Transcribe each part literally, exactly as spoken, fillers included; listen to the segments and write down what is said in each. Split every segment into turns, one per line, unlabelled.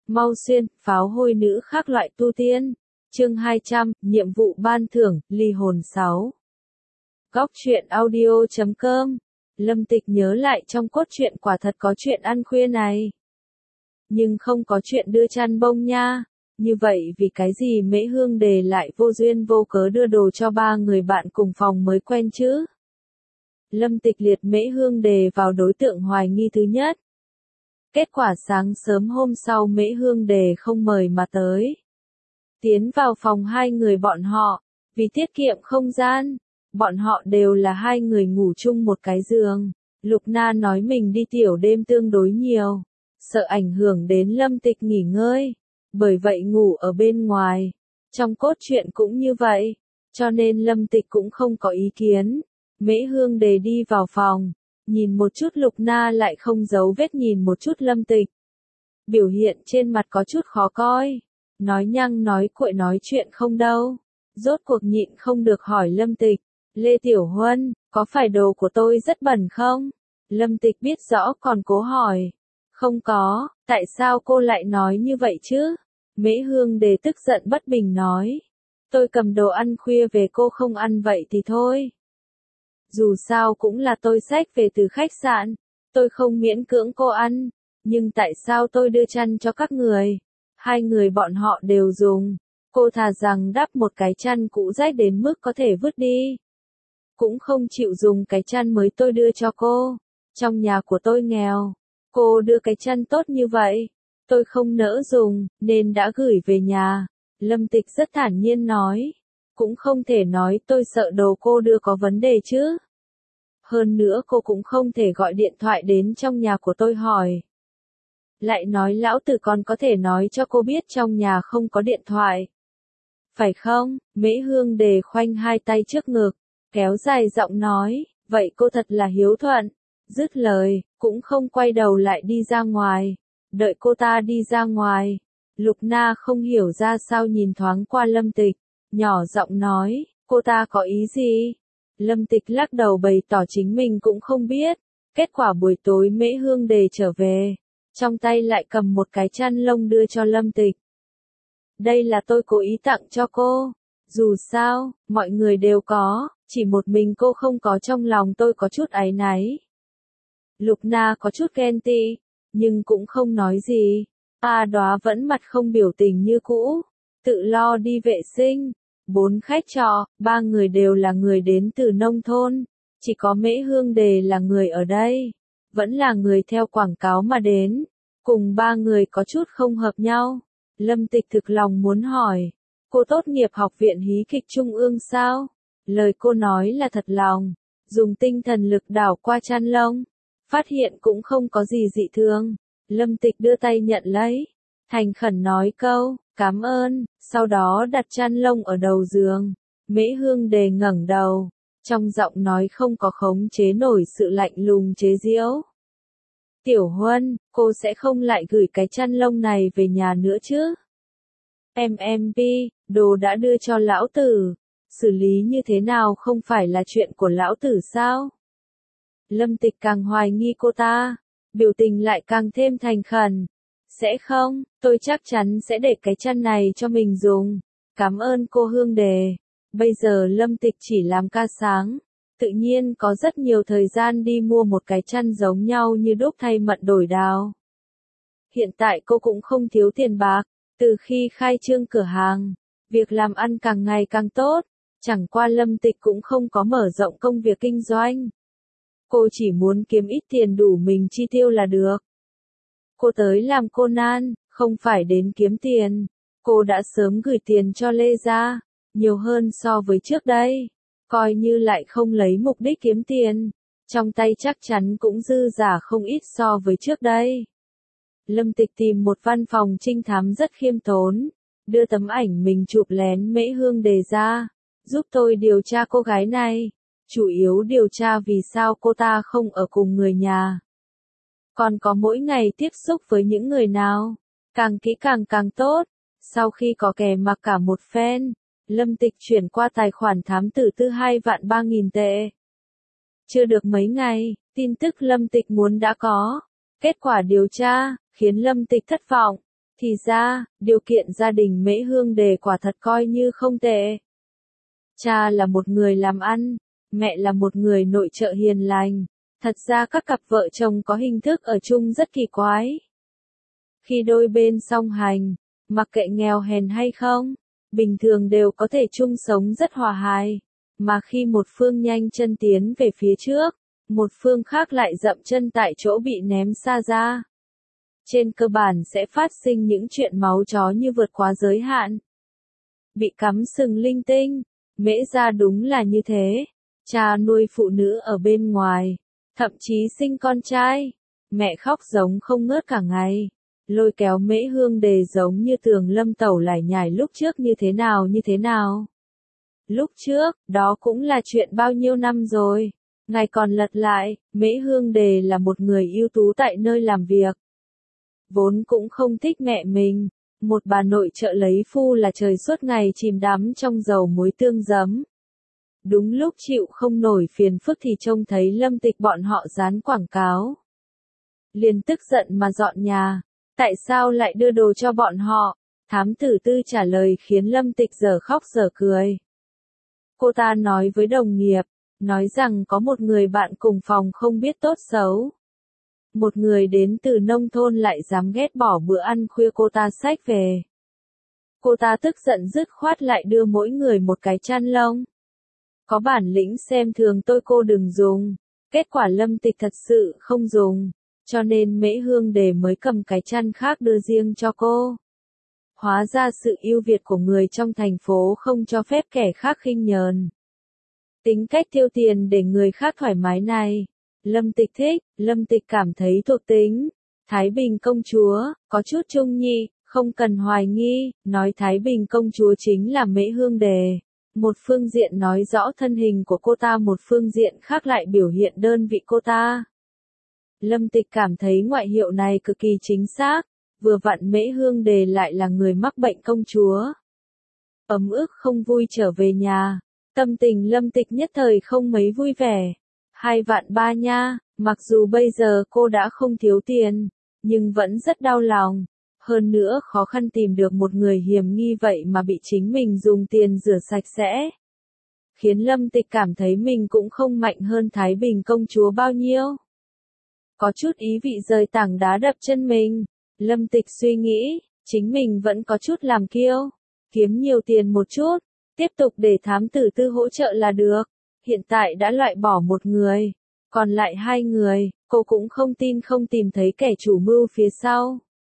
Mau xuyên, pháo hôi nữ khác loại tu tiên. Chương hai trăm, nhiệm vụ ban thưởng, ly hồn sáu. Góc truyện audio chấm com. Lâm Tịch nhớ lại trong cốt truyện quả thật có chuyện ăn khuya này. Nhưng không có chuyện đưa chăn bông nha. Như vậy vì cái gì Mễ Hương Đề lại vô duyên vô cớ đưa đồ cho ba người bạn cùng phòng mới quen chứ? Lâm Tịch liệt Mễ Hương Đề vào đối tượng hoài nghi thứ nhất. Kết quả sáng sớm hôm sau Mễ Hương Đề không mời mà tới. Tiến vào phòng hai người bọn họ, vì tiết kiệm không gian, bọn họ đều là hai người ngủ chung một cái giường. Lục Na nói mình đi tiểu đêm tương đối nhiều, sợ ảnh hưởng đến Lâm Tịch nghỉ ngơi, bởi vậy ngủ ở bên ngoài. Trong cốt truyện cũng như vậy, cho nên Lâm Tịch cũng không có ý kiến. Mễ Hương Đề đi vào phòng, nhìn một chút Lục Na lại không giấu vết nhìn một chút Lâm Tịch. Biểu hiện trên mặt có chút khó coi, nói nhăng nói cuội nói chuyện không đâu. Rốt cuộc nhịn không được hỏi Lâm Tịch, Lê Tiểu Huân, có phải đồ của tôi rất bẩn không? Lâm Tịch biết rõ còn cố hỏi. Không có, tại sao cô lại nói như vậy chứ? Mễ Hương Đề tức giận bất bình nói. Tôi cầm đồ ăn khuya về cô không ăn vậy thì thôi. Dù sao cũng là tôi xách về từ khách sạn, tôi không miễn cưỡng cô ăn, nhưng tại sao tôi đưa chăn cho các người? Hai người bọn họ đều dùng, cô thà rằng đắp một cái chăn cũ rách đến mức có thể vứt đi. Cũng không chịu dùng cái chăn mới tôi đưa cho cô, trong nhà của tôi nghèo, cô đưa cái chăn tốt như vậy, tôi không nỡ dùng, nên đã gửi về nhà. Lâm Tịch rất thản nhiên nói. Cũng không thể nói tôi sợ đồ cô đưa có vấn đề chứ. Hơn nữa cô cũng không thể gọi điện thoại đến trong nhà của tôi hỏi. Lại nói lão tử còn có thể nói cho cô biết trong nhà không có điện thoại. Phải không? Mễ Hương Đề khoanh hai tay trước ngực, kéo dài giọng nói, vậy cô thật là hiếu thuận. Dứt lời, cũng không quay đầu lại đi ra ngoài. Đợi cô ta đi ra ngoài, Lục Na không hiểu ra sao nhìn thoáng qua Lâm Tịch. Nhỏ giọng nói, cô ta có ý gì? Lâm Tịch lắc đầu bày tỏ chính mình cũng không biết. Kết quả buổi tối Mễ Hương Đề trở về, trong tay lại cầm một cái chăn lông đưa cho Lâm Tịch. Đây là tôi cố ý tặng cho cô. Dù sao, mọi người đều có, chỉ một mình cô không có, trong lòng tôi có chút áy náy. Lục Na có chút ghen tị, nhưng cũng không nói gì. A Đóa vẫn mặt không biểu tình như cũ, tự lo đi vệ sinh. Bốn khách trọ, ba người đều là người đến từ nông thôn, chỉ có Mễ Hương Đề là người ở đây, vẫn là người theo quảng cáo mà đến, cùng ba người có chút không hợp nhau. Lâm Tịch thực lòng muốn hỏi, cô tốt nghiệp học viện hí kịch trung ương sao? Lời cô nói là thật lòng, dùng tinh thần lực đảo qua chăn lông, phát hiện cũng không có gì dị thường. Lâm Tịch đưa tay nhận lấy, thành khẩn nói câu, cảm ơn, sau đó đặt chăn lông ở đầu giường. Mễ Hương Đề ngẩng đầu, trong giọng nói không có khống chế nổi sự lạnh lùng chế giễu. Tiểu Huân, cô sẽ không lại gửi cái chăn lông này về nhà nữa chứ? em em pê, đồ đã đưa cho lão tử, xử lý như thế nào không phải là chuyện của lão tử sao? Lâm Tịch càng hoài nghi cô ta, biểu tình lại càng thêm thành khẩn. Sẽ không, tôi chắc chắn sẽ để cái chăn này cho mình dùng. Cảm ơn cô Hương Đề. Bây giờ Lâm Tịch chỉ làm ca sáng, tự nhiên có rất nhiều thời gian đi mua một cái chăn giống nhau như đúc thay mận đổi đao. Hiện tại cô cũng không thiếu tiền bạc, từ khi khai trương cửa hàng, việc làm ăn càng ngày càng tốt, chẳng qua Lâm Tịch cũng không có mở rộng công việc kinh doanh. Cô chỉ muốn kiếm ít tiền đủ mình chi tiêu là được. Cô tới làm Conan, không phải đến kiếm tiền. Cô đã sớm gửi tiền cho Lê gia, nhiều hơn so với trước đây. Coi như lại không lấy mục đích kiếm tiền, trong tay chắc chắn cũng dư giả không ít so với trước đây. Lâm Tịch tìm một văn phòng trinh thám rất khiêm tốn, đưa tấm ảnh mình chụp lén Mễ Hương Đề ra, giúp tôi điều tra cô gái này, chủ yếu điều tra vì sao cô ta không ở cùng người nhà. Còn có mỗi ngày tiếp xúc với những người nào, càng kỹ càng càng tốt. Sau khi có kẻ mặc cả một phen, Lâm Tịch chuyển qua tài khoản thám tử tư hai vạn ba nghìn tệ. Chưa được mấy ngày, tin tức Lâm Tịch muốn đã có. Kết quả điều tra, khiến Lâm Tịch thất vọng. Thì ra, điều kiện gia đình Mễ Hương Đề quả thật coi như không tệ. Cha là một người làm ăn, mẹ là một người nội trợ hiền lành. Thật ra các cặp vợ chồng có hình thức ở chung rất kỳ quái. Khi đôi bên song hành, mặc kệ nghèo hèn hay không, bình thường đều có thể chung sống rất hòa hài. Mà khi một phương nhanh chân tiến về phía trước, một phương khác lại dậm chân tại chỗ bị ném xa ra. Trên cơ bản sẽ phát sinh những chuyện máu chó như vượt quá giới hạn. Bị cắm sừng linh tinh, Mễ gia đúng là như thế. Cha nuôi phụ nữ ở bên ngoài, thậm chí sinh con trai. Mẹ khóc giống không ngớt cả ngày, lôi kéo Mễ Hương Đề giống như Tường Lâm tẩu lải nhải lúc trước như thế nào như thế nào. Lúc trước, đó cũng là chuyện bao nhiêu năm rồi. Ngày còn lật lại, Mễ Hương Đề là một người ưu tú tại nơi làm việc. Vốn cũng không thích mẹ mình, một bà nội trợ lấy phu là trời suốt ngày chìm đắm trong dầu muối tương giấm. Đúng lúc chịu không nổi phiền phức thì trông thấy Lâm Tịch bọn họ dán quảng cáo. Liền tức giận mà dọn nhà, tại sao lại đưa đồ cho bọn họ? Thám tử Tư trả lời khiến Lâm Tịch giờ khóc giờ cười. Cô ta nói với đồng nghiệp, nói rằng có một người bạn cùng phòng không biết tốt xấu. Một người đến từ nông thôn lại dám ghét bỏ bữa ăn khuya cô ta xách về. Cô ta tức giận dứt khoát lại đưa mỗi người một cái chăn lông. Có bản lĩnh xem thường tôi cô đừng dùng. Kết quả Lâm Tịch thật sự không dùng, cho nên Mễ Hương Đề mới cầm cái chăn khác đưa riêng cho cô. Hóa ra sự ưu việt của người trong thành phố không cho phép kẻ khác khinh nhờn. Tính cách tiêu tiền để người khác thoải mái này, Lâm Tịch thích. Lâm Tịch cảm thấy thuộc tính Thái Bình công chúa có chút trung nhị, không cần hoài nghi, nói Thái Bình công chúa chính là Mễ Hương Đề. Một phương diện nói rõ thân hình của cô ta, một phương diện khác lại biểu hiện đơn vị cô ta. Lâm Tịch cảm thấy ngoại hiệu này cực kỳ chính xác, vừa vặn Mễ Hương Đề lại là người mắc bệnh công chúa. Ấm ức không vui trở về nhà, tâm tình Lâm Tịch nhất thời không mấy vui vẻ. Hai vạn ba nha, mặc dù bây giờ cô đã không thiếu tiền, nhưng vẫn rất đau lòng. Hơn nữa khó khăn tìm được một người hiểm nghi vậy mà bị chính mình dùng tiền rửa sạch sẽ. Khiến Lâm Tịch cảm thấy mình cũng không mạnh hơn Thái Bình công chúa bao nhiêu. Có chút ý vị rời tảng đá đập chân mình. Lâm Tịch suy nghĩ, chính mình vẫn có chút làm kiêu. Kiếm nhiều tiền một chút, tiếp tục để thám tử Tư hỗ trợ là được. Hiện tại đã loại bỏ một người, còn lại hai người, cô cũng không tin không tìm thấy kẻ chủ mưu phía sau.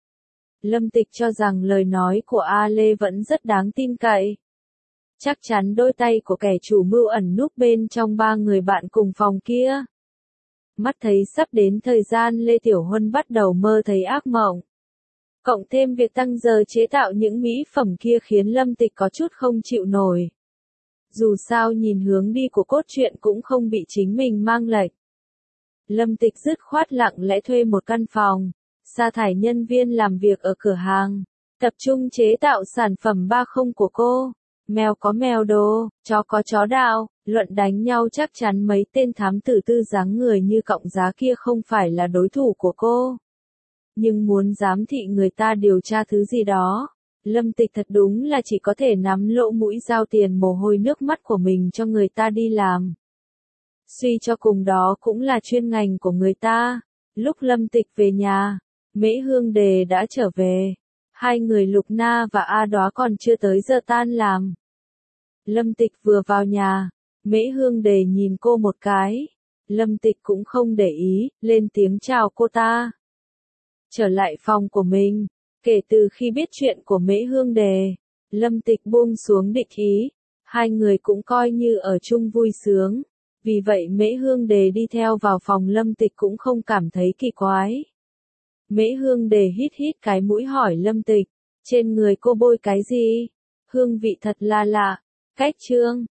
Lâm Tịch cho rằng lời nói của A Lê vẫn rất đáng tin cậy. Chắc chắn đôi tay của kẻ chủ mưu ẩn núp bên trong ba người bạn cùng phòng kia. Mắt thấy sắp đến thời gian Lê Tiểu Huân bắt đầu mơ thấy ác mộng. Cộng thêm việc tăng giờ chế tạo những mỹ phẩm kia khiến Lâm Tịch có chút không chịu nổi. Dù sao nhìn hướng đi của cốt truyện cũng không bị chính mình mang lệch. Lâm Tịch dứt khoát lặng lẽ thuê một căn phòng, sa thải nhân viên làm việc ở cửa hàng, tập trung chế tạo sản phẩm ba không của cô. Mèo có mèo đồ, chó có chó đạo, luận đánh nhau chắc chắn mấy tên thám tử Tư dáng người như cọng giá kia không phải là đối thủ của cô. Nhưng muốn giám thị người ta điều tra thứ gì đó, Lâm Tịch thật đúng là chỉ có thể nắm lỗ mũi giao tiền mồ hôi nước mắt của mình cho người ta đi làm. Suy cho cùng đó cũng là chuyên ngành của người ta. Lúc Lâm Tịch về nhà, Mễ Hương Đề đã trở về. Hai người Lục Na và A Đóa còn chưa tới giờ tan làm. Lâm Tịch vừa vào nhà, Mễ Hương Đề nhìn cô một cái. Lâm Tịch cũng không để ý, lên tiếng chào cô ta. Trở lại phòng của mình, kể từ khi biết chuyện của Mễ Hương Đề, Lâm Tịch buông xuống địch ý. Hai người cũng coi như ở chung vui sướng. Vì vậy Mễ Hương Đề đi theo vào phòng Lâm Tịch cũng không cảm thấy kỳ quái. Mễ Hương Đề hít hít cái mũi hỏi Lâm Tịch, trên người cô bôi cái gì? Hương vị thật là lạ. Cách chương